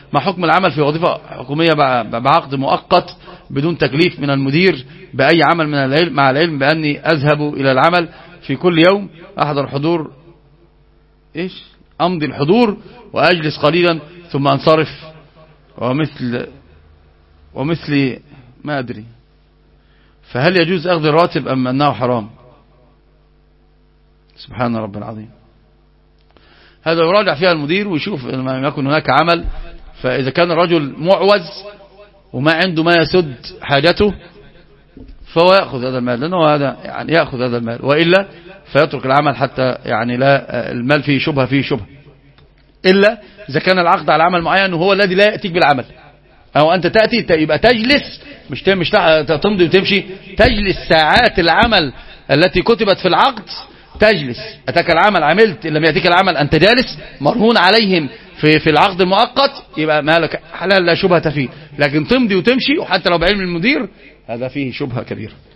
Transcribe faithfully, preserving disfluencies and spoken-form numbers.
ما حكم العمل في وظيفة حكومية بعقد مؤقت بدون تكليف من المدير بأي عمل من العلم، مع العلم بأني أذهب إلى العمل في كل يوم، أحضر حضور إيش أمضي الحضور وأجلس قليلا ثم أنصرف، ومثل ومثل ما أدري، فهل يجوز أخذ الراتب أم أنه حرام؟ سبحان رب العظيم. هذا يراجع فيها المدير ويشوف لما يكون هناك عمل، فإذا كان الرجل معوز وما عنده ما يسد حاجته فهو يأخذ هذا المال، لأنه هذا يعني يأخذ هذا المال، وإلا فيترك العمل حتى يعني لا المال فيه شبهة فيه شبهة، إلا إذا كان العقد على عمل معين وهو الذي لا يأتيك بالعمل، أو أنت تأتي يبقى تجلس، مش مش تمضي وتمشي، تجلس ساعات العمل التي كتبت في العقد، تجلس أتاك العمل عملت، إن لم يأتيك العمل أنت جالس مرهون عليهم في في العقد المؤقت، يبقى مالك حلال لا شبهة فيه. لكن تمضي وتمشي وحتى لو بعلم المدير هذا فيه شبهة كبيرة.